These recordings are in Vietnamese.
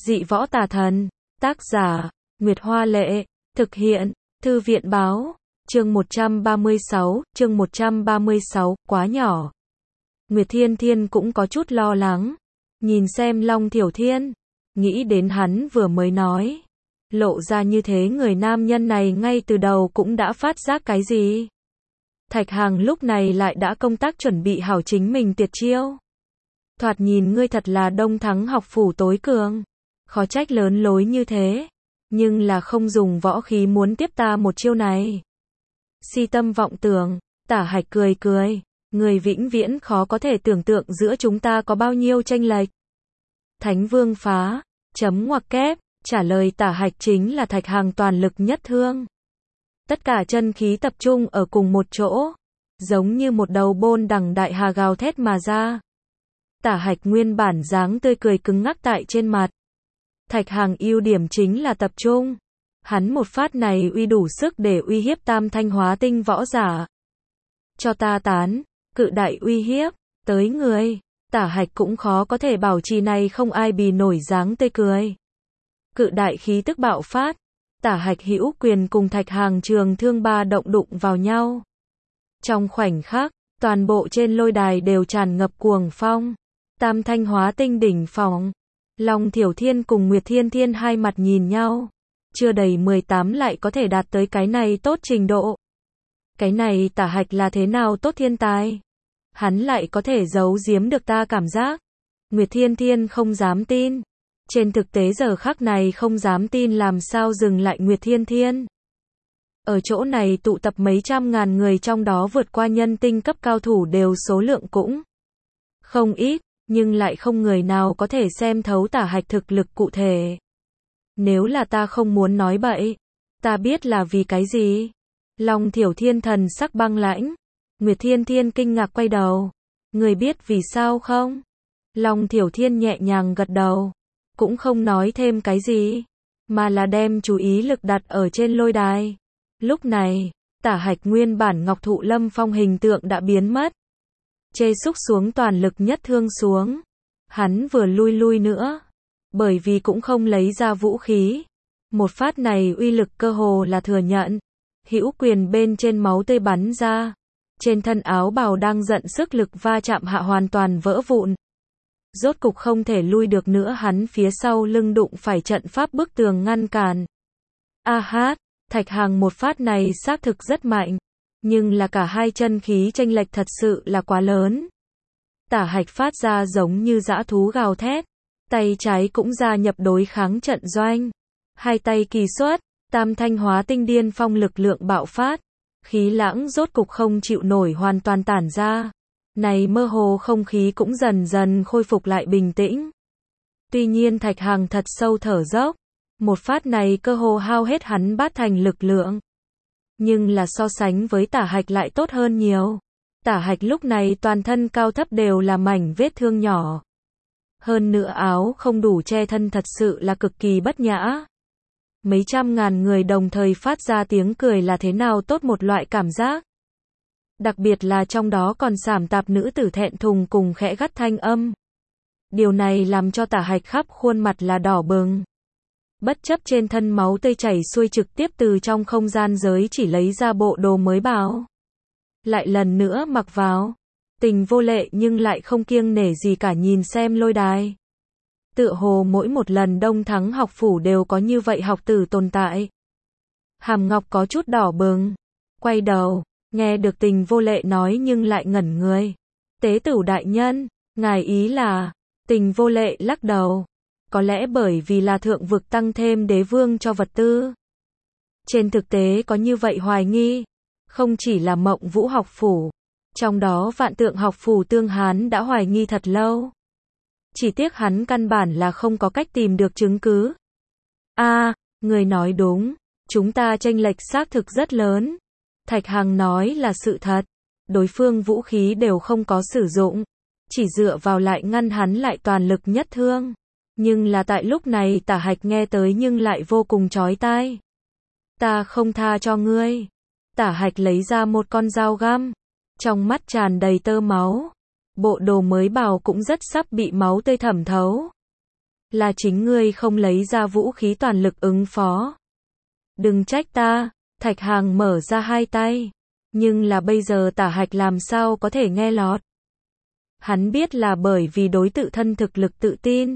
Dị võ tà thần. Tác giả, Nguyệt Hoa Lệ. Thực hiện, Thư viện Báo. Chương 136, quá nhỏ. Nguyệt Thiên Thiên cũng có chút lo lắng. Nhìn xem Long Thiểu Thiên. Nghĩ đến hắn vừa mới nói. Lộ ra như thế người nam nhân này ngay từ đầu cũng đã phát giác cái gì. Thạch Hằng lúc này lại đã công tác chuẩn bị hảo chính mình tuyệt chiêu. Thoạt nhìn ngươi thật là Đông Thắng học phủ tối cường. Khó trách lớn lối như thế. Nhưng là không dùng võ khí muốn tiếp ta một chiêu này. Si tâm vọng tưởng, Tả Hạch cười cười. Người vĩnh viễn khó có thể tưởng tượng giữa chúng ta có bao nhiêu chênh lệch. Thánh Vương phá, chấm ngoặc kép, trả lời Tả Hạch chính là Thạch Hằng toàn lực nhất thương. Tất cả chân khí tập trung ở cùng một chỗ, giống như một đầu bôn đằng đại hà gào thét mà ra. Tả Hạch nguyên bản dáng tươi cười cứng ngắc tại trên mặt. Thạch Hằng ưu điểm chính là tập trung. Hắn một phát này uy đủ sức để uy hiếp Tam Thanh Hóa Tinh võ giả. Cho ta tán, cự đại uy hiếp, tới người. Tả Hạch cũng khó có thể bảo trì này không ai bì nổi dáng tươi cười. Cự đại khí tức bạo phát. Tả Hạch hữu quyền cùng Thạch Hằng trường thương ba động đụng vào nhau. Trong khoảnh khắc, toàn bộ trên lôi đài đều tràn ngập cuồng phong. Tam Thanh Hóa Tinh đỉnh phong. Long Thiểu Thiên cùng Nguyệt Thiên Thiên hai mặt nhìn nhau. Chưa đầy 18 lại có thể đạt tới cái này tốt trình độ. Cái này Tả Hạch là thế nào tốt thiên tài? Hắn lại có thể giấu giếm được ta cảm giác. Nguyệt Thiên Thiên không dám tin. Trên thực tế giờ khắc này không dám tin làm sao dừng lại Nguyệt Thiên Thiên. Ở chỗ này tụ tập mấy trăm ngàn người trong đó vượt qua nhân tinh cấp cao thủ đều số lượng cũng không ít, nhưng lại không người nào có thể xem thấu Tả Hạch thực lực cụ thể. Nếu là ta không muốn nói bậy, ta biết là vì cái gì. Long Thiểu Thiên thần sắc băng lãnh. Nguyệt Thiên Thiên kinh ngạc quay đầu. Người biết vì sao không? Long Thiểu Thiên nhẹ nhàng gật đầu. Cũng không nói thêm cái gì, mà là đem chú ý lực đặt ở trên lôi đài. Lúc này, Tả Hạch nguyên bản Ngọc Thụ Lâm Phong hình tượng đã biến mất. Chê xúc xuống toàn lực nhất thương xuống. Hắn vừa lui nữa. Bởi vì cũng không lấy ra vũ khí. Một phát này uy lực cơ hồ là thừa nhận. Hữu quyền bên trên máu tươi bắn ra. Trên thân áo bào đang giận sức lực va chạm hạ hoàn toàn vỡ vụn. Rốt cục không thể lui được nữa hắn phía sau lưng đụng phải trận pháp bức tường ngăn cản. A hát, Thạch Hằng một phát này xác thực rất mạnh. Nhưng là cả hai chân khí chênh lệch thật sự là quá lớn. Tả Hạch phát ra giống như dã thú gào thét. Tay trái cũng gia nhập đối kháng trận doanh. Hai tay kỳ xuất, Tam Thanh Hóa Tinh điên phong lực lượng bạo phát. Khí lãng rốt cục không chịu nổi hoàn toàn tản ra. Này mơ hồ không khí cũng dần dần khôi phục lại bình tĩnh. Tuy nhiên Thạch Hằng thật sâu thở dốc. Một phát này cơ hồ hao hết hắn bát thành lực lượng. Nhưng là so sánh với Tả Hạch lại tốt hơn nhiều. Tả Hạch lúc này toàn thân cao thấp đều là mảnh vết thương nhỏ. Hơn nữa áo không đủ che thân thật sự là cực kỳ bất nhã. Mấy trăm ngàn người đồng thời phát ra tiếng cười là thế nào tốt một loại cảm giác. Đặc biệt là trong đó còn sảm tạp nữ tử thẹn thùng cùng khẽ gắt thanh âm. Điều này làm cho Tả Hạch khắp khuôn mặt là đỏ bừng. Bất chấp trên thân máu tươi chảy xuôi trực tiếp từ trong không gian giới chỉ lấy ra bộ đồ mới bào. Lại lần nữa mặc vào. Tình vô lệ nhưng lại không kiêng nể gì cả nhìn xem lôi đài. Tựa hồ mỗi một lần Đông Thắng học phủ đều có như vậy học tử tồn tại. Hàm Ngọc có chút đỏ bừng. Quay đầu. Nghe được Tình vô lệ nói nhưng lại ngẩn người. Tế tửu đại nhân, ngài ý là. Tình vô lệ lắc đầu. Có lẽ bởi vì là thượng vực tăng thêm đế vương cho vật tư. Trên thực tế có như vậy hoài nghi. Không chỉ là Mộng Vũ học phủ. Trong đó Vạn Tượng học phủ Tương Hán đã hoài nghi thật lâu. Chỉ tiếc hắn căn bản là không có cách tìm được chứng cứ. Người nói đúng. Chúng ta chênh lệch xác thực rất lớn. Thạch Hằng nói là sự thật. Đối phương vũ khí đều không có sử dụng. Chỉ dựa vào lại ngăn hắn lại toàn lực nhất thương. Nhưng là tại lúc này Tả Hạch nghe tới nhưng lại vô cùng chói tai. Ta không tha cho ngươi. Tả Hạch lấy ra một con dao găm. Trong mắt tràn đầy tơ máu. Bộ đồ mới bào cũng rất sắp bị máu tươi thẩm thấu. Là chính ngươi không lấy ra vũ khí toàn lực ứng phó. Đừng trách ta, Thạch Hằng mở ra hai tay. Nhưng là bây giờ Tả Hạch làm sao có thể nghe lọt. Hắn biết là bởi vì đối tự thân thực lực tự tin.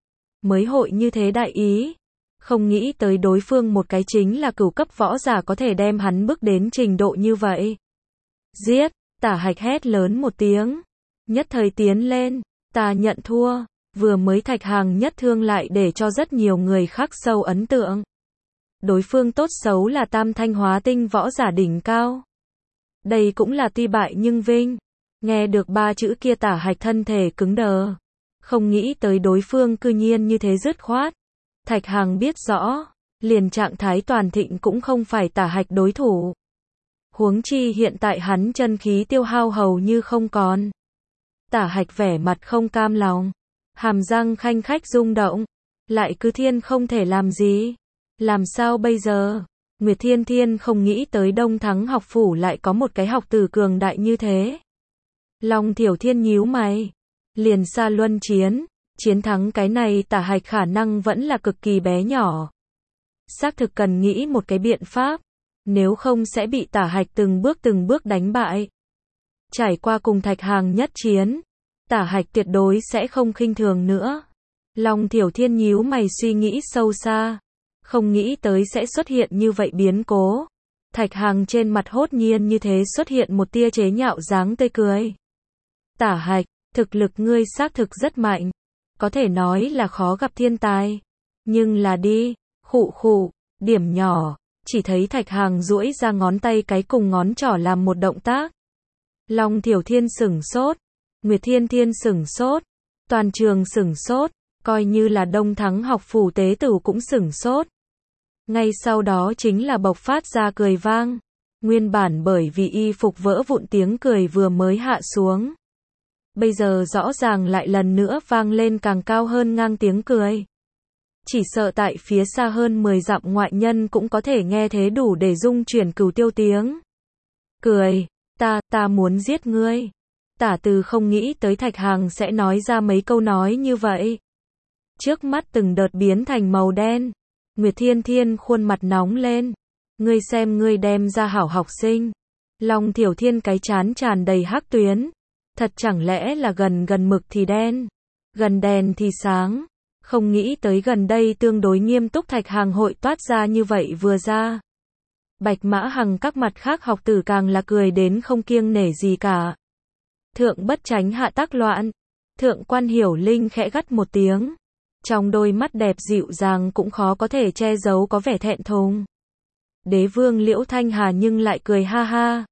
Mới hội như thế đại ý. Không nghĩ tới đối phương một cái chính là cửu cấp võ giả có thể đem hắn bước đến trình độ như vậy. Giết, Tả Hạch hét lớn một tiếng. Nhất thời tiến lên, ta nhận thua. Vừa mới Thạch Hằng nhất thương lại để cho rất nhiều người khắc sâu ấn tượng. Đối phương tốt xấu là tam thanh hóa tinh võ giả đỉnh cao. Đây cũng là tuy bại nhưng vinh. Nghe được ba chữ kia Tả Hạch thân thể cứng đờ. Không nghĩ tới đối phương cư nhiên như thế dứt khoát. Thạch Hằng biết rõ, liền trạng thái toàn thịnh cũng không phải Tả Hạch đối thủ. Huống chi hiện tại hắn chân khí tiêu hao hầu như không còn. Tả Hạch vẻ mặt không cam lòng, hàm răng khanh khách rung động, lại cứ thiên không thể làm gì. Làm sao bây giờ? Nguyệt Thiên Thiên không nghĩ tới Đông Thắng học phủ lại có một cái học tử cường đại như thế. Long Thiểu Thiên nhíu mày, liền xa luân chiến, chiến thắng cái này Tả Hạch khả năng vẫn là cực kỳ bé nhỏ. Xác thực cần nghĩ một cái biện pháp, nếu không sẽ bị Tả Hạch từng bước đánh bại. Trải qua cùng Thạch Hằng nhất chiến, Tả Hạch tuyệt đối sẽ không khinh thường nữa. Long Thiểu Thiên nhíu mày suy nghĩ sâu xa, không nghĩ tới sẽ xuất hiện như vậy biến cố. Thạch Hằng trên mặt hốt nhiên như thế xuất hiện một tia chế nhạo dáng tươi cười. Tả Hạch, thực lực ngươi xác thực rất mạnh, có thể nói là khó gặp thiên tài. Nhưng là đi, khụ khụ, điểm nhỏ, chỉ thấy Thạch Hằng duỗi ra ngón tay cái cùng ngón trỏ làm một động tác. Long Thiểu Thiên sửng sốt, Nguyệt Thiên Thiên sửng sốt, toàn trường sửng sốt, coi như là Đông Thắng học phủ tế tử cũng sửng sốt. Ngay sau đó chính là bộc phát ra cười vang. Nguyên bản bởi vì y phục vỡ vụn tiếng cười vừa mới hạ xuống. Bây giờ rõ ràng lại lần nữa vang lên càng cao hơn ngang tiếng cười. Chỉ sợ tại phía xa hơn 10 dặm ngoại nhân cũng có thể nghe thế đủ để rung chuyển cửu tiêu tiếng. Cười, ta muốn giết ngươi. Tả Từ không nghĩ tới Thạch Hằng sẽ nói ra mấy câu nói như vậy. Trước mắt từng đợt biến thành màu đen. Nguyệt Thiên Thiên khuôn mặt nóng lên. Ngươi xem ngươi đem ra hảo học sinh. Long Thiểu Thiên cái chán tràn đầy hắc tuyến. Thật chẳng lẽ là gần mực thì đen, gần đèn thì sáng. Không nghĩ tới gần đây tương đối nghiêm túc Thạch Hằng hội toát ra như vậy vừa ra. Bạch Mã Hằng các mặt khác học tử càng là cười đến không kiêng nể gì cả. Thượng bất tránh hạ tác loạn. Thượng quan Hiểu Linh khẽ gắt một tiếng. Trong đôi mắt đẹp dịu dàng cũng khó có thể che giấu có vẻ thẹn thùng. Đế vương Liễu Thanh Hà nhưng lại cười ha ha.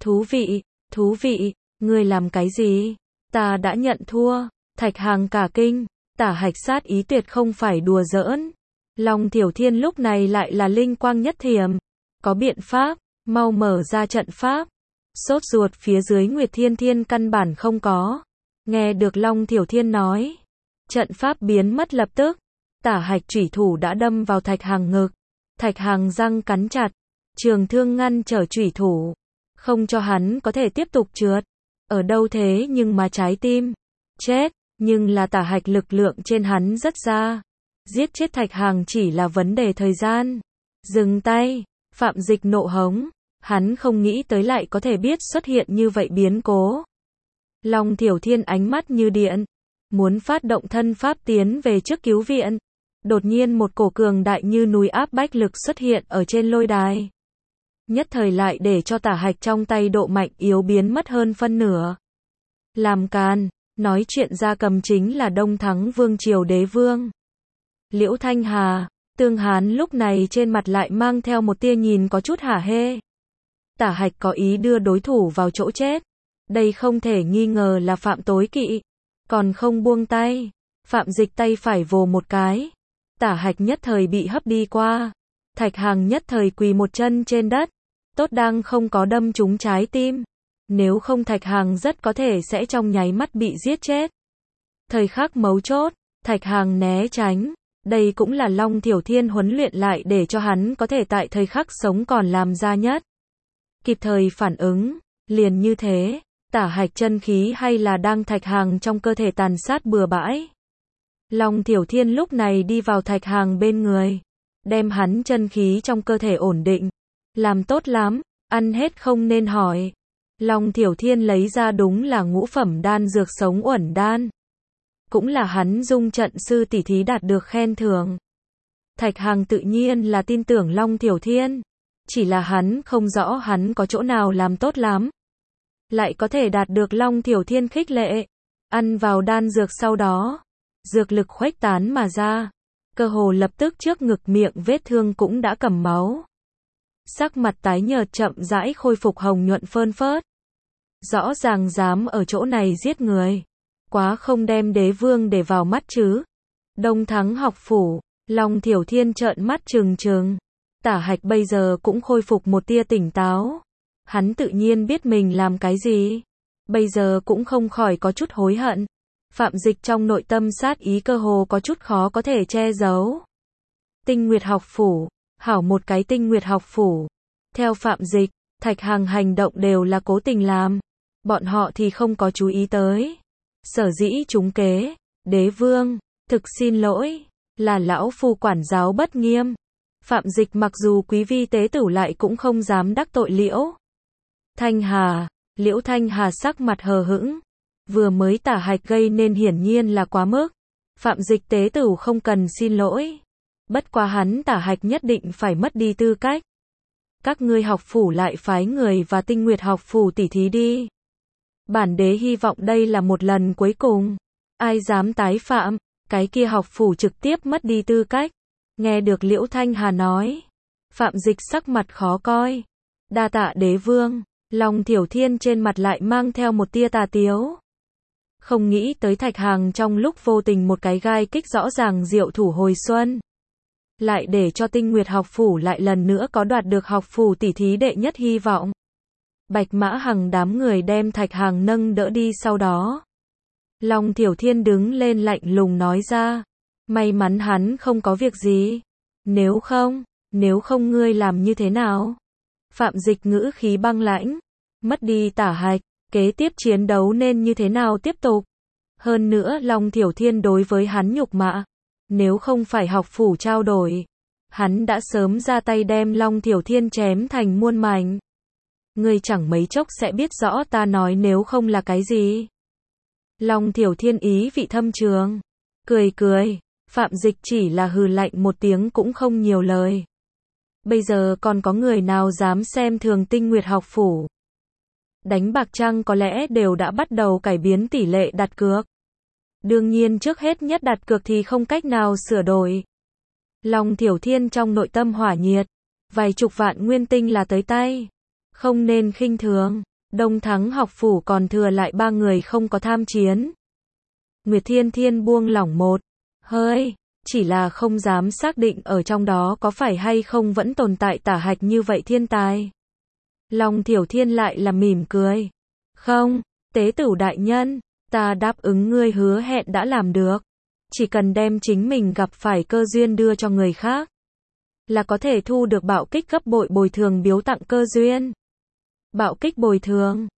Thú vị, ngươi làm cái gì? Ta đã nhận thua. Thạch Hằng cả kinh, Tả Hạch sát ý tuyệt không phải đùa giỡn. Long Thiểu Thiên lúc này lại là linh quang nhất thiểm. Có biện pháp, mau mở ra trận pháp. Sốt ruột phía dưới Nguyệt Thiên Thiên căn bản không có. Nghe được Long Thiểu Thiên nói. Trận pháp biến mất lập tức. Tả Hạch chủy thủ đã đâm vào Thạch Hằng ngực. Thạch Hằng răng cắn chặt. Trường thương ngăn trở chủy thủ. Không cho hắn có thể tiếp tục trượt. Ở đâu thế nhưng mà trái tim. Chết. Nhưng là Tả Hạch lực lượng trên hắn rất ra. Giết chết Thạch Hằng chỉ là vấn đề thời gian. Dừng tay. Phạm Dịch nộ hống. Hắn không nghĩ tới lại có thể biết xuất hiện như vậy biến cố. Long Thiểu Thiên ánh mắt như điện. Muốn phát động thân pháp tiến về trước cứu viện. Đột nhiên một cổ cường đại như núi áp bách lực xuất hiện ở trên lôi đài. Nhất thời lại để cho Tả Hạch trong tay độ mạnh yếu biến mất hơn phân nửa. Làm càn, nói chuyện ra cầm chính là Đông Thắng Vương Triều Đế Vương. Liễu Thanh Hà, Tương Hán lúc này trên mặt lại mang theo một tia nhìn có chút hả hê. Tả Hạch có ý đưa đối thủ vào chỗ chết. Đây không thể nghi ngờ là phạm tối kỵ. Còn không buông tay. Phạm Dịch tay phải vồ một cái. Tả Hạch nhất thời bị hấp đi qua. Thạch Hằng nhất thời quỳ một chân trên đất. Tốt đang không có đâm trúng trái tim. Nếu không Thạch Hằng rất có thể sẽ trong nháy mắt bị giết chết. Thời khắc mấu chốt, Thạch Hằng né tránh. Đây cũng là Long Thiểu Thiên huấn luyện lại để cho hắn có thể tại thời khắc sống còn làm ra nhất. Kịp thời phản ứng, liền như thế, Tả Hạch chân khí hay là đang Thạch Hằng trong cơ thể tàn sát bừa bãi. Long Thiểu Thiên lúc này đi vào Thạch Hằng bên người, đem hắn chân khí trong cơ thể ổn định. Làm tốt lắm, ăn hết không nên hỏi. Long Thiểu Thiên lấy ra đúng là ngũ phẩm đan dược sống uẩn đan. Cũng là hắn dung trận sư tỷ thí đạt được khen thưởng. Thạch Hằng tự nhiên là tin tưởng Long Thiểu Thiên. Chỉ là hắn không rõ hắn có chỗ nào làm tốt lắm. Lại có thể đạt được Long Thiểu Thiên khích lệ. Ăn vào đan dược sau đó. Dược lực khuếch tán mà ra. Cơ hồ lập tức trước ngực miệng vết thương cũng đã cầm máu. Sắc mặt tái nhợt chậm rãi khôi phục hồng nhuận phơn phớt. Rõ ràng dám ở chỗ này giết người. Quá không đem đế vương để vào mắt chứ. Đông Thắng học phủ, Long Thiểu Thiên trợn mắt trừng trừng. Tả Hạch bây giờ cũng khôi phục một tia tỉnh táo. Hắn tự nhiên biết mình làm cái gì. Bây giờ cũng không khỏi có chút hối hận. Phạm Dịch trong nội tâm sát ý cơ hồ có chút khó có thể che giấu. Tinh Nguyệt học phủ, hảo một cái Tinh Nguyệt học phủ. Theo Phạm Dịch, Thạch Hằng hành động đều là cố tình làm. Bọn họ thì không có chú ý tới. Sở dĩ trúng kế, đế vương, thực xin lỗi, là lão phu quản giáo bất nghiêm. Phạm Dịch mặc dù quý vi tế tử lại cũng không dám đắc tội Liễu Thanh Hà. Liễu Thanh Hà sắc mặt hờ hững. Vừa mới Tả Hạch gây nên hiển nhiên là quá mức. Phạm Dịch tế tử không cần xin lỗi. Bất quá hắn Tả Hạch nhất định phải mất đi tư cách. Các ngươi học phủ lại phái người và Tinh Nguyệt học phủ tỉ thí đi. Bản đế hy vọng đây là một lần cuối cùng. Ai dám tái phạm, cái kia học phủ trực tiếp mất đi tư cách. Nghe được Liễu Thanh Hà nói. Phạm Dịch sắc mặt khó coi. Đa tạ đế vương. Long Thiểu Thiên trên mặt lại mang theo một tia tà tiếu. Không nghĩ tới Thạch Hằng trong lúc vô tình một cái gai kích rõ ràng diệu thủ hồi xuân. Lại để cho Tinh Nguyệt học phủ lại lần nữa có đoạt được học phủ tỉ thí đệ nhất hy vọng. Bạch Mã Hằng đám người đem Thạch Hằng nâng đỡ đi sau đó. Long Thiểu Thiên đứng lên lạnh lùng nói ra. May mắn hắn không có việc gì. Nếu không ngươi làm như thế nào? Phạm Dịch ngữ khí băng lãnh. Mất đi Tả Hạch, kế tiếp chiến đấu nên như thế nào tiếp tục? Hơn nữa Long Thiểu Thiên đối với hắn nhục mạ. Nếu không phải học phủ trao đổi, hắn đã sớm ra tay đem Long Thiểu Thiên chém thành muôn mảnh. Ngươi chẳng mấy chốc sẽ biết rõ ta nói nếu không là cái gì. Long Thiểu Thiên ý vị thâm trường. Cười. Phạm Dịch chỉ là hừ lạnh một tiếng cũng không nhiều lời. Bây giờ còn có người nào dám xem thường Tinh Nguyệt học phủ? Đánh bạc chăng có lẽ đều đã bắt đầu cải biến tỷ lệ đặt cược. Đương nhiên trước hết nhất đặt cược thì không cách nào sửa đổi. Long Thiểu Thiên trong nội tâm hỏa nhiệt. Vài chục vạn nguyên tinh là tới tay. Không nên khinh thường. Đông Thắng học phủ còn thừa lại 3 người không có tham chiến. Nguyệt Thiên Thiên buông lỏng một hơi. Chỉ là không dám xác định ở trong đó có phải hay không vẫn tồn tại Tả Hạch như vậy thiên tài. Long Thiểu Thiên lại là mỉm cười. Không, tế tử đại nhân, ta đáp ứng ngươi hứa hẹn đã làm được. Chỉ cần đem chính mình gặp phải cơ duyên đưa cho người khác, là có thể thu được bạo kích gấp bội bồi thường biếu tặng cơ duyên. Bạo kích bồi thường,